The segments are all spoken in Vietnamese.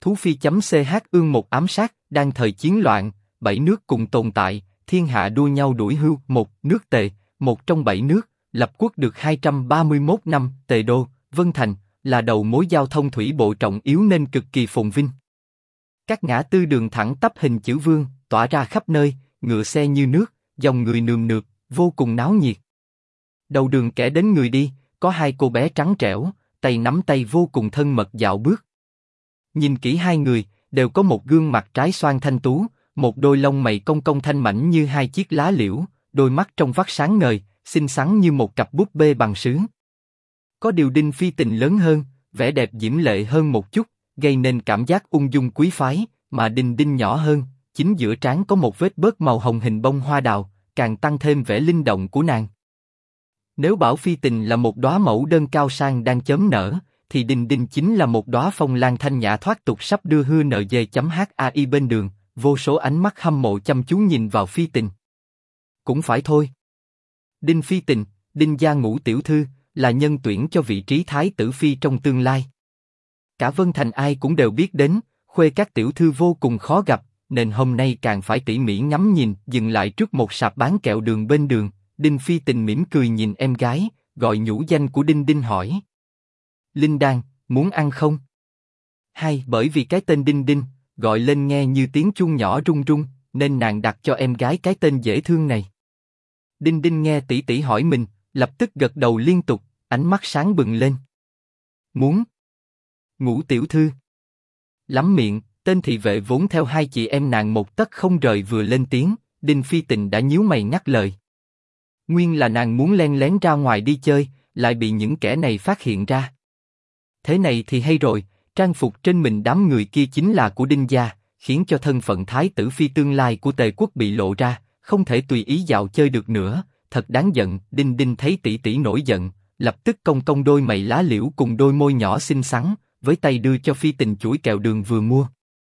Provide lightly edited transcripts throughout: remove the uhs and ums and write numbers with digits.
Thú phi.ch ương một ám sát, đang thời chiến loạn, 7 nước cùng tồn tại, thiên hạ đua nhau đuổi hưu. Một nước Tề, một trong 7 nước, lập quốc được 231 năm. Tề đô, Vân Thành, là đầu mối giao thông thủy bộ trọng yếu nên cực kỳ phồn vinh. Các ngã tư đường thẳng tắp hình chữ vương, tỏa ra khắp nơi, ngựa xe như nước, dòng người nườm nượp, vô cùng náo nhiệt. Đầu đường kẻ đến người đi, có hai cô bé trắng trẻo, tay nắm tay vô cùng thân mật dạo bước. Nhìn kỹ hai người, đều có một gương mặt trái xoan thanh tú, một đôi lông mày cong cong thanh mảnh như hai chiếc lá liễu, đôi mắt trong vắt sáng ngời, xinh xắn như một cặp búp bê bằng sứ. Có điều Đinh Phi Tình lớn hơn, vẻ đẹp diễm lệ hơn một chút, gây nên cảm giác ung dung quý phái, mà Đinh Đinh nhỏ hơn, chính giữa trán có một vết bớt màu hồng hình bông hoa đào, càng tăng thêm vẻ linh động của nàng. Nếu bảo Phi Tình là một đóa mẫu đơn cao sang đang chớm nở, thì Đinh Đinh chính là một đóa phong lan thanh nhã thoát tục sắp đưa hưa NG.HAI bên đường, vô số ánh mắt hâm mộ chăm chú nhìn vào Phi Tình. Cũng phải thôi. Đinh Phi Tình, Đinh gia ngũ tiểu thư, là nhân tuyển cho vị trí thái tử phi trong tương lai. Cả Vân Thành ai cũng đều biết đến, khuê các tiểu thư vô cùng khó gặp, nên hôm nay càng phải tỉ mỉ ngắm nhìn. Dừng lại trước một sạp bán kẹo đường bên đường, Đinh Phi Tình mỉm cười nhìn em gái, gọi nhũ danh của Đinh Đinh hỏi: Linh Đan, muốn ăn không? Hay bởi vì cái tên Đinh Đinh, gọi lên nghe như tiếng chuông nhỏ rung rung, nên nàng đặt cho em gái cái tên dễ thương này. Đinh Đinh nghe tỷ tỷ hỏi mình, lập tức gật đầu liên tục, ánh mắt sáng bừng lên. Muốn. Ngũ tiểu thư. Lắm miệng, tên thị vệ vốn theo hai chị em nàng một tấc không rời vừa lên tiếng, Đinh Phi Tình đã nhíu mày ngắt lời. Nguyên là nàng muốn len lén ra ngoài đi chơi, lại bị những kẻ này phát hiện ra. Thế này thì hay rồi, trang phục trên mình đám người kia chính là của Đinh gia, khiến cho thân phận thái tử phi tương lai của Tề quốc bị lộ ra, không thể tùy ý dạo chơi được nữa, thật đáng giận. Đinh Đinh thấy tỷ tỷ nổi giận, lập tức cong cong đôi mày lá liễu cùng đôi môi nhỏ xinh xắn, với tay đưa cho Phi Tình chuỗi kẹo đường vừa mua.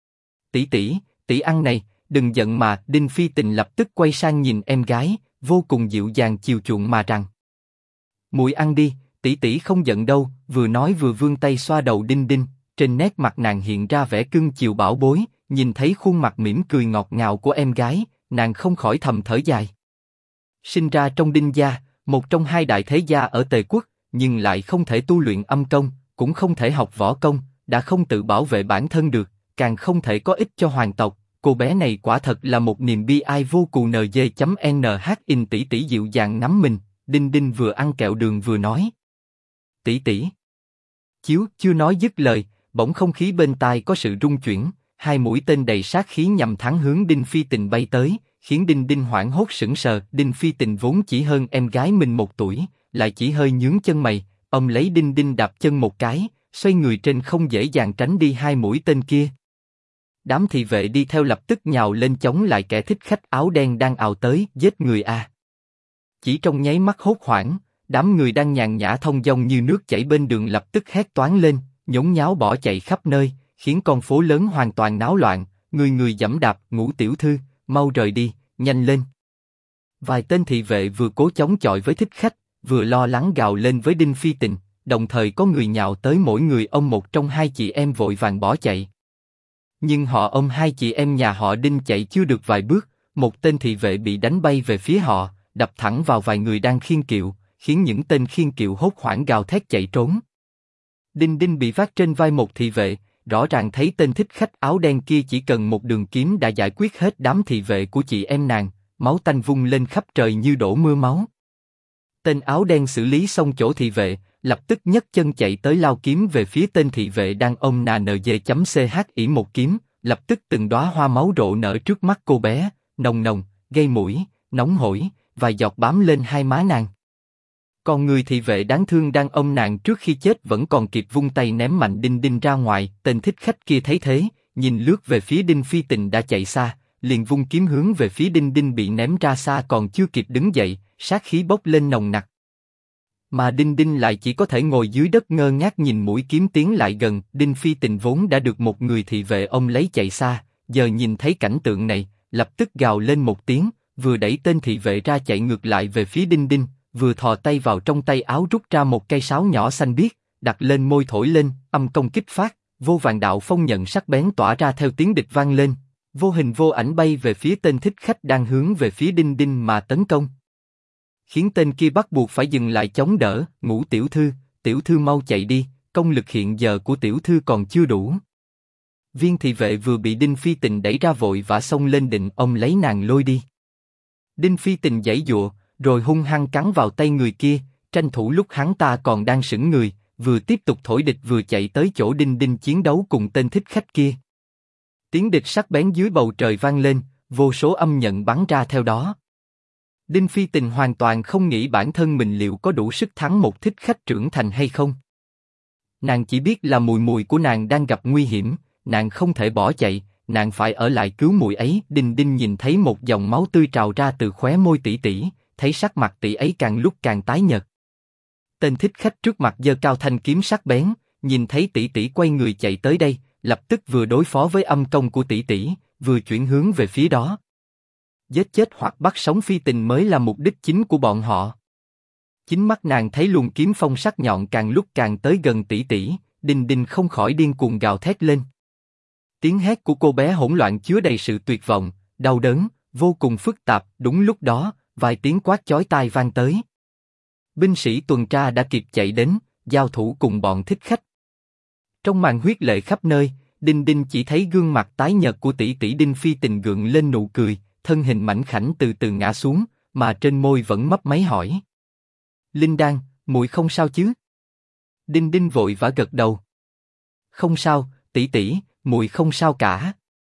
Tỷ tỷ, tỷ ăn này, đừng giận mà. Đinh Phi Tình lập tức quay sang nhìn em gái, vô cùng dịu dàng chiều chuộng mà rằng: Muội ăn đi, tỷ tỷ không giận đâu. Vừa nói vừa vươn tay xoa đầu Đinh Đinh, trên nét mặt nàng hiện ra vẻ cưng chiều bảo bối. Nhìn thấy khuôn mặt mỉm cười ngọt ngào của em gái, nàng không khỏi thầm thở dài. Sinh ra trong Đinh gia, một trong hai đại thế gia ở Tề quốc, nhưng lại không thể tu luyện âm công, cũng không thể học võ công, đã không tự bảo vệ bản thân được, càng không thể có ích cho hoàng tộc. Cô bé này quả thật là một niềm bi ai vô cùng. NG.NHIN tỷ tỷ dịu dàng nắm mình. Đinh Đinh vừa ăn kẹo đường vừa nói: Tỷ tỷ. Chiếu chưa nói dứt lời, bỗng không khí bên tai có sự rung chuyển, hai mũi tên đầy sát khí nhằm thẳng hướng Đinh Phi Tình bay tới, khiến Đinh Đinh hoảng hốt sững sờ. Đinh Phi Tình vốn chỉ hơn em gái mình 1 tuổi, lại chỉ hơi nhướng chân mày, ôm lấy Đinh Đinh đạp chân một cái, xoay người trên không dễ dàng tránh đi hai mũi tên kia. Đám thị vệ đi theo lập tức nhào lên chống lại kẻ thích khách áo đen đang ào tới, giết người à. Chỉ trong nháy mắt hốt hoảng, đám người đang nhàn nhã thông dong như nước chảy bên đường lập tức hét toáng lên, nhốn nháo bỏ chạy khắp nơi, khiến con phố lớn hoàn toàn náo loạn, người người giẫm đạp. Ngũ tiểu thư, mau rời đi, nhanh lên. Vài tên thị vệ vừa cố chống chọi với thích khách, vừa lo lắng gào lên với Đinh Phi Tình, đồng thời có người nhào tới mỗi người ôm một trong hai chị em vội vàng bỏ chạy. Nhưng họ ôm hai chị em nhà họ Đinh chạy chưa được vài bước, một tên thị vệ bị đánh bay về phía họ, đập thẳng vào vài người đang khiêng kiệu, khiến những tên khiêng kiệu hốt hoảng gào thét chạy trốn. Đinh Đinh bị vác trên vai một thị vệ, rõ ràng thấy tên thích khách áo đen kia chỉ cần một đường kiếm đã giải quyết hết đám thị vệ của chị em nàng, máu tanh vung lên khắp trời như đổ mưa máu. Tên áo đen xử lý xong chỗ thị vệ, lập tức nhấc chân chạy tới lao kiếm về phía tên thị vệ đang ôm NG.CHI một kiếm, lập tức từng đóa hoa máu rộ nở trước mắt cô bé, nồng nồng, gây mũi, nóng hổi, vài giọt bám lên hai má nàng. Còn người thị vệ đáng thương đang ôm nàng trước khi chết vẫn còn kịp vung tay ném mạnh Đinh Đinh ra ngoài. Tên thích khách kia thấy thế, nhìn lướt về phía Đinh Phi Tình đã chạy xa, liền vung kiếm hướng về phía Đinh Đinh bị ném ra xa, còn chưa kịp đứng dậy, sát khí bốc lên nồng nặc. Mà Đinh Đinh lại chỉ có thể ngồi dưới đất ngơ ngác nhìn mũi kiếm tiến lại gần. Đinh Phi Tình vốn đã được một người thị vệ ôm lấy chạy xa, giờ nhìn thấy cảnh tượng này, lập tức gào lên một tiếng, vừa đẩy tên thị vệ ra chạy ngược lại về phía Đinh Đinh, vừa thò tay vào trong tay áo rút ra một cây sáo nhỏ xanh biếc, đặt lên môi thổi lên, âm công kích phát, vô vàng đạo phong nhận sắc bén tỏa ra theo tiếng địch vang lên, vô hình vô ảnh bay về phía tên thích khách đang hướng về phía Đinh Đinh mà tấn công. Khiến tên kia bắt buộc phải dừng lại chống đỡ. Ngũ tiểu thư mau chạy đi, công lực hiện giờ của tiểu thư còn chưa đủ. Viên thị vệ vừa bị Đinh Phi Tình đẩy ra vội vã xông lên định ông lấy nàng lôi đi. Đinh Phi Tình giãy giụa, rồi hung hăng cắn vào tay người kia, tranh thủ lúc hắn ta còn đang sững người, vừa tiếp tục thổi địch vừa chạy tới chỗ Đinh Đinh chiến đấu cùng tên thích khách kia. Tiếng địch sắc bén dưới bầu trời vang lên, vô số âm nhận bắn ra theo đó. Đinh Phi Tình hoàn toàn không nghĩ bản thân mình liệu có đủ sức thắng một thích khách trưởng thành hay không. Nàng chỉ biết là mùi mùi của nàng đang gặp nguy hiểm, nàng không thể bỏ chạy, nàng phải ở lại cứu mùi ấy. Đinh Đinh nhìn thấy một dòng máu tươi trào ra từ khóe môi tỷ tỷ, thấy sắc mặt tỷ ấy càng lúc càng tái nhợt. Tên thích khách trước mặt giơ cao thanh kiếm sắc bén, nhìn thấy tỷ tỷ quay người chạy tới đây, lập tức vừa đối phó với âm công của tỷ tỷ, vừa chuyển hướng về phía đó. Giết chết hoặc bắt sống Phi Tình mới là mục đích chính của bọn họ. Chính mắt nàng thấy luồng kiếm phong sắc nhọn càng lúc càng tới gần tỷ tỷ, Đinh Đinh không khỏi điên cuồng gào thét lên. Tiếng hét của cô bé hỗn loạn chứa đầy sự tuyệt vọng, đau đớn, vô cùng phức tạp. Đúng lúc đó, vài tiếng quát chói tai vang tới. Binh sĩ tuần tra đã kịp chạy đến, giao thủ cùng bọn thích khách. Trong màn huyết lệ khắp nơi, Đinh Đinh chỉ thấy gương mặt tái nhợt của tỷ tỷ Đinh Phi Tình gượng lên nụ cười, thân hình mảnh khảnh từ từ ngã xuống, mà trên môi vẫn mấp máy hỏi: Linh Đan, muội không sao chứ? Đinh Đinh vội vã gật đầu. Không sao, tỷ tỷ, muội không sao cả.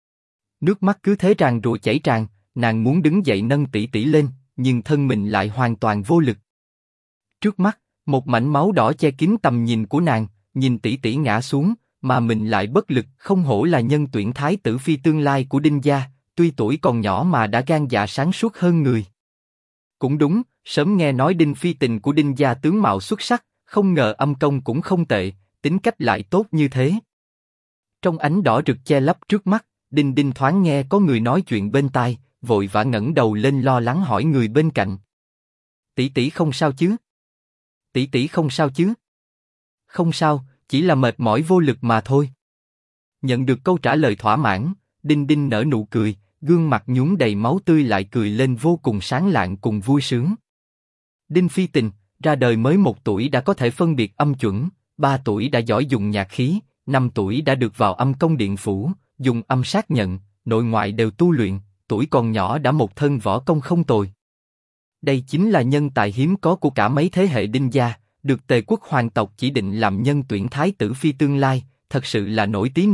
Nước mắt cứ thế tràn rụa chảy tràn, nàng muốn đứng dậy nâng tỷ tỷ lên, nhưng thân mình lại hoàn toàn vô lực. Trước mắt, một mảnh máu đỏ che kín tầm nhìn của nàng, nhìn tỷ tỷ ngã xuống, mà mình lại bất lực. Không hổ là nhân tuyển thái tử phi tương lai của Đinh gia, tuy tuổi còn nhỏ mà đã gan dạ sáng suốt hơn người. Cũng đúng, sớm nghe nói Đinh Phi Tình của Đinh gia tướng mạo xuất sắc, không ngờ âm công cũng không tệ, tính cách lại tốt như thế. Trong ánh đỏ rực che lấp trước mắt, Đinh Đinh thoáng nghe có người nói chuyện bên tai, vội vã ngẩng đầu lên lo lắng hỏi người bên cạnh: Tỷ tỷ không sao chứ? Tỷ tỷ không sao chứ? Không sao, chỉ là mệt mỏi vô lực mà thôi. Nhận được câu trả lời thỏa mãn, Đinh Đinh nở nụ cười, gương mặt nhuốm đầy máu tươi lại cười lên vô cùng sáng lạng cùng vui sướng. Đinh Phi Tình, ra đời mới 1 tuổi đã có thể phân biệt âm chuẩn, 3 tuổi đã giỏi dùng nhạc khí, 5 tuổi đã được vào âm công điện phủ, dùng âm sát nhận, nội ngoại đều tu luyện, tuổi còn nhỏ đã một thân võ công không tồi. Đây chính là nhân tài hiếm có của cả mấy thế hệ Đinh gia, được Tề quốc hoàng tộc chỉ định làm nhân tuyển thái tử phi tương lai, thật sự là nổi tí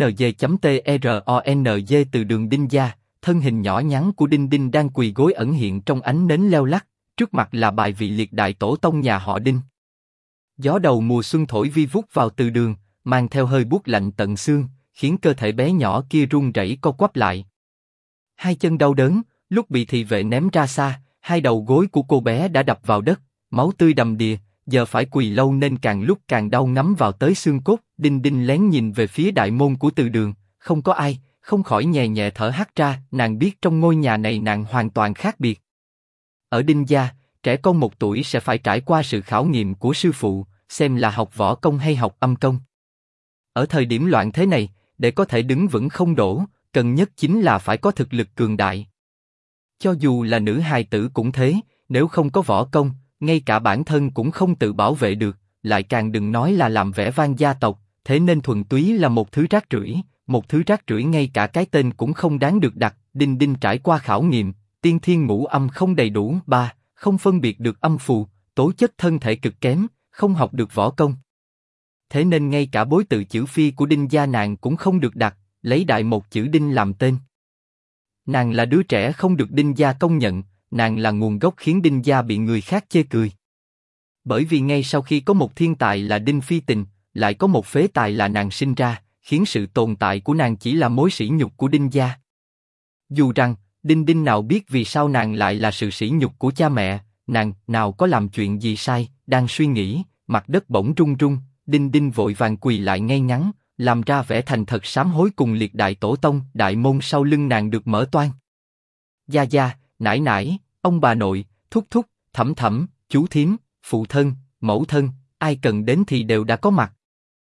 NG.TRONG từ đường Đinh gia. Thân hình nhỏ nhắn của Đinh Đinh đang quỳ gối ẩn hiện trong ánh nến leo lắc, trước mặt là bài vị liệt đại tổ tông nhà họ Đinh. Gió đầu mùa xuân thổi vi vút vào từ đường, mang theo hơi buốt lạnh tận xương, khiến cơ thể bé nhỏ kia run rẩy co quắp lại. Hai chân đau đớn, lúc bị thị vệ ném ra xa, hai đầu gối của cô bé đã đập vào đất, máu tươi đầm đìa, giờ phải quỳ lâu nên càng lúc càng đau ngấm vào tới xương cốt. Đinh Đinh lén nhìn về phía đại môn của từ đường, không có ai, không khỏi nhẹ nhẹ thở hắt ra. Nàng biết trong ngôi nhà này nàng hoàn toàn khác biệt. Ở Đinh gia, trẻ con 1 tuổi sẽ phải trải qua sự khảo nghiệm của sư phụ, xem là học võ công hay học âm công. Ở thời điểm loạn thế này, để có thể đứng vững không đổ, cần nhất chính là phải có thực lực cường đại. Cho dù là nữ hài tử cũng thế, nếu không có võ công, ngay cả bản thân cũng không tự bảo vệ được, lại càng đừng nói là làm vẻ vang gia tộc. Thế nên thuần túy là một thứ rác rưởi, ngay cả cái tên cũng không đáng được đặt. Đinh Đinh trải qua khảo nghiệm, tiên thiên ngũ âm không đầy đủ, 3, không phân biệt được âm phù, tố chất thân thể cực kém, không học được võ công. Thế nên ngay cả bối tự chữ phi của Đinh gia nàng cũng không được đặt, lấy đại một chữ Đinh làm tên. Nàng là đứa trẻ không được Đinh gia công nhận, nàng là nguồn gốc khiến Đinh gia bị người khác chê cười. Bởi vì ngay sau khi có một thiên tài là Đinh Phi Tình, lại có một phế tài là nàng sinh ra, khiến sự tồn tại của nàng chỉ là mối sỉ nhục của Đinh gia. Dù rằng, Đinh Đinh nào biết vì sao nàng lại là sự sỉ nhục của cha mẹ, nàng nào có làm chuyện gì sai. Đang suy nghĩ, mặt đất bỗng rung rung, Đinh Đinh vội vàng quỳ lại ngay ngắn, làm ra vẻ thành thật sám hối cùng liệt đại tổ tông. Đại môn sau lưng nàng được mở toang. Gia gia, nải nải, ông bà nội, thúc thúc, thẩm thẩm, chú thím, phụ thân, mẫu thân, ai cần đến thì đều đã có mặt.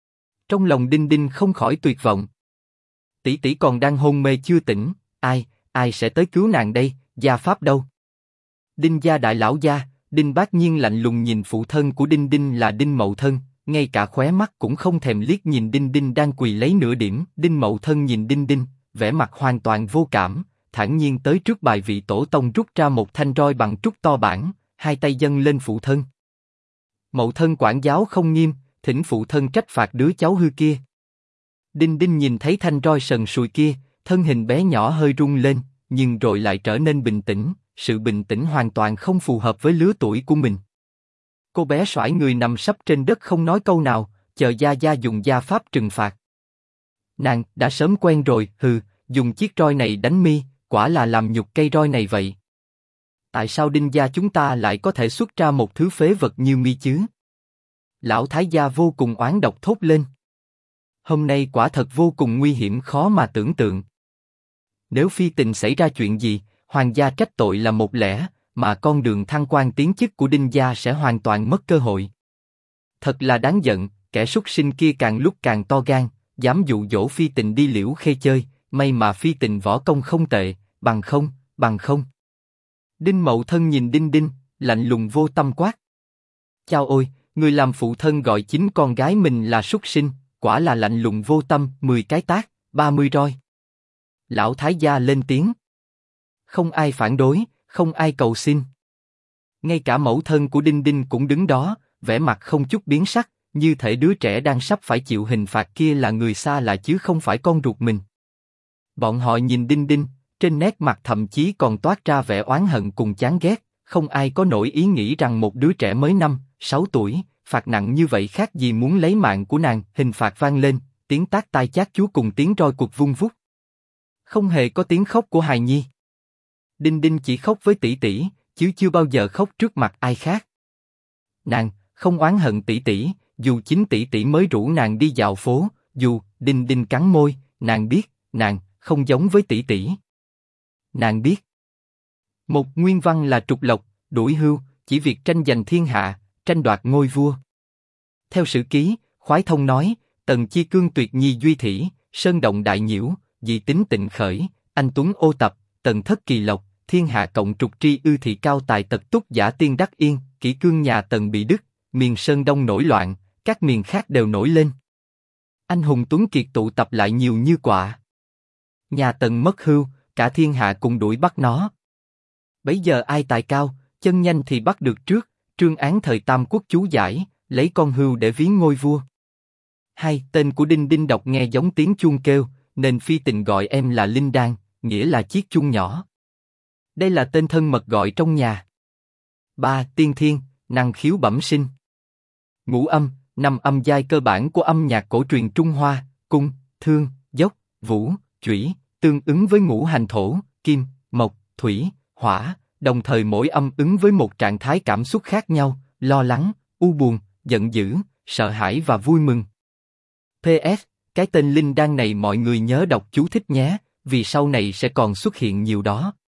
Trong lòng Đinh Đinh không khỏi tuyệt vọng. Tỷ tỷ còn đang hôn mê chưa tỉnh, ai sẽ tới cứu nàng đây, gia pháp đâu? Đinh gia đại lão gia, Đinh Bác Nhiên lạnh lùng nhìn phụ thân của Đinh Đinh là Đinh Mậu Thân, ngay cả khóe mắt cũng không thèm liếc nhìn Đinh Đinh đang quỳ lấy nửa điểm. Đinh Mậu Thân nhìn Đinh Đinh, vẻ mặt hoàn toàn vô cảm, thản nhiên tới trước bài vị tổ tông rút ra một thanh roi bằng trúc to bản, hai tay dâng lên phụ thân. Mậu Thân quản giáo không nghiêm, thỉnh phụ thân trách phạt đứa cháu hư kia. Đinh Đinh nhìn thấy thanh roi sần sùi kia, thân hình bé nhỏ hơi rung lên, nhưng rồi lại trở nên bình tĩnh, sự bình tĩnh hoàn toàn không phù hợp với lứa tuổi của mình. Cô bé xoải người nằm sấp trên đất không nói câu nào, chờ gia gia dùng gia pháp trừng phạt. Nàng đã sớm quen rồi, dùng chiếc roi này đánh mi, quả là làm nhục cây roi này vậy. Tại sao Đinh gia chúng ta lại có thể xuất ra một thứ phế vật như mi chứ? Lão thái gia vô cùng oán độc thốt lên. Hôm nay quả thật vô cùng nguy hiểm, khó mà tưởng tượng. Nếu phi tình xảy ra chuyện gì, hoàng gia trách tội là một lẽ, mà con đường thăng quan tiến chức của Đinh gia sẽ hoàn toàn mất cơ hội. Thật là đáng giận, kẻ súc sinh kia càng lúc càng to gan, dám dụ dỗ phi tình đi Liễu Khê chơi, may mà phi tình võ công không tệ, bằng không. Đinh Mậu Thân nhìn Đinh Đinh, lạnh lùng vô tâm quát. Chao ôi, người làm phụ thân gọi chính con gái mình là súc sinh, quả là lạnh lùng vô tâm, 10 cái tát, 30 roi. Lão thái gia lên tiếng. Không ai phản đối, không ai cầu xin. Ngay cả mẫu thân của Đinh Đinh cũng đứng đó, vẻ mặt không chút biến sắc, như thể đứa trẻ đang sắp phải chịu hình phạt kia là người xa lạ chứ không phải con ruột mình. Bọn họ nhìn Đinh Đinh, trên nét mặt thậm chí còn toát ra vẻ oán hận cùng chán ghét, không ai có nổi ý nghĩ rằng một đứa trẻ mới 5-6 tuổi, phạt nặng như vậy khác gì muốn lấy mạng của nàng. Hình phạt vang lên, tiếng tát tai chát chúa cùng tiếng roi cuộc vung vút. Không hề có tiếng khóc của hài nhi. Đinh Đinh chỉ khóc với tỷ tỷ, chứ chưa bao giờ khóc trước mặt ai khác. Nàng không oán hận tỷ tỷ, dù chính tỷ tỷ mới rủ nàng đi dạo phố, Đinh Đinh cắn môi, nàng biết, nàng không giống với tỷ tỷ. Nàng biết. Một nguyên văn là trục lộc, đuổi hưu, chỉ việc tranh giành thiên hạ, tranh đoạt ngôi vua. Theo sử ký, Khoái Thông nói, Tần Chi Cương tuyệt nhi duy thỉ, sơn động đại nhiễu, dị tính tịnh khởi, anh tuấn ô tập, Tần thất kỳ lộc, thiên hạ cộng trục tri ư thị cao tài tật túc giả tiên đắc yên, kỷ cương nhà Tần bị đứt, miền Sơn Đông nổi loạn, các miền khác đều nổi lên. Anh hùng tuấn kiệt tụ tập lại nhiều như quạ. Nhà Tần mất hưu, cả thiên hạ cùng đuổi bắt nó. Bấy giờ ai tài cao, chân nhanh thì bắt được trước, Trương Án thời Tam Quốc chú giải, lấy con hưu để ví ngôi vua. Hai, tên của Đinh Đinh đọc nghe giống tiếng chuông kêu, nên phi tình gọi em là Linh Đan, nghĩa là chiếc chuông nhỏ. Đây là tên thân mật gọi trong nhà. 3. Tiên thiên, năng khiếu bẩm sinh. Ngũ âm, 5 âm giai cơ bản của âm nhạc cổ truyền Trung Hoa, cung, thương, dốc, vũ, chủy, tương ứng với ngũ hành thổ, kim, mộc, thủy, hỏa, đồng thời mỗi âm ứng với một trạng thái cảm xúc khác nhau, lo lắng, u buồn, giận dữ, sợ hãi và vui mừng. PS, cái tên Linh Đan này mọi người nhớ đọc chú thích nhé, vì sau này sẽ còn xuất hiện nhiều đó.